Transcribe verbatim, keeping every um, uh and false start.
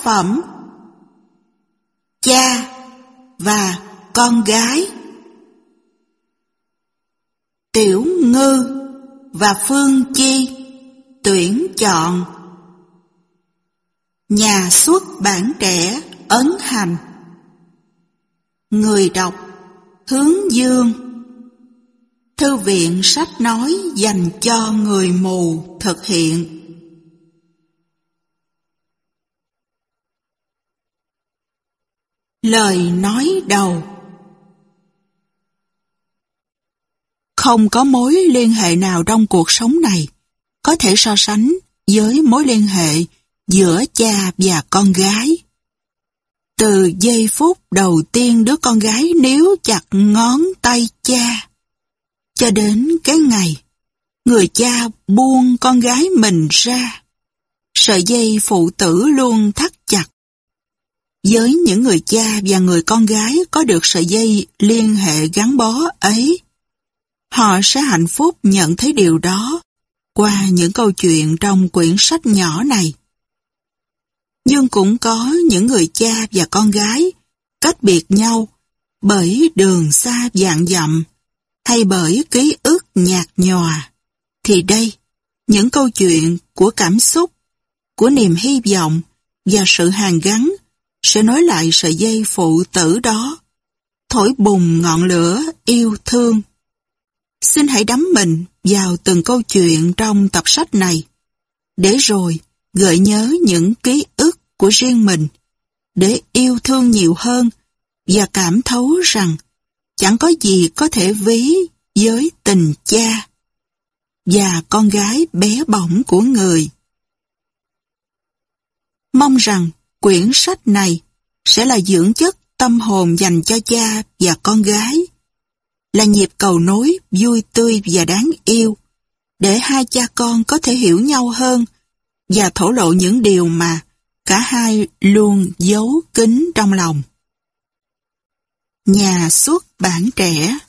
phẩm. Cha và con gái. Tiểu Ngư và Phương Chi tuyển chọn. Nhà xuất bản trẻ Ấn Hành. Người đọc Hướng Dương. Thư viện sách nói dành cho người mù thực hiện. Lời nói đầu. Không có mối liên hệ nào trong cuộc sống này có thể so sánh với mối liên hệ giữa cha và con gái. Từ giây phút đầu tiên đứa con gái níu chặt ngón tay cha, cho đến cái ngày người cha buông con gái mình ra, sợi dây phụ tử luôn thắt chặt. Với những người cha và người con gái có được sợi dây liên hệ gắn bó ấy, họ sẽ hạnh phúc nhận thấy điều đó qua những câu chuyện trong quyển sách nhỏ này. Nhưng cũng có những người cha và con gái cách biệt nhau bởi đường xa vạn dặm hay bởi ký ức nhạt nhòa. Thì đây, những câu chuyện của cảm xúc, của niềm hy vọng và sự hàn gắn sẽ nối lại sợi dây phụ tử đó, thổi bùng ngọn lửa yêu thương. Xin hãy đắm mình vào từng câu chuyện trong tập sách này, để rồi gợi nhớ những ký ức của riêng mình, để yêu thương nhiều hơn và cảm thấu rằng chẳng có gì có thể ví với tình cha và con gái bé bỏng của người. Mong rằng quyển sách này sẽ là dưỡng chất tâm hồn dành cho cha và con gái, là nhịp cầu nối vui tươi và đáng yêu, để hai cha con có thể hiểu nhau hơn và thổ lộ những điều mà cả hai luôn giấu kín trong lòng. Nhà xuất bản trẻ.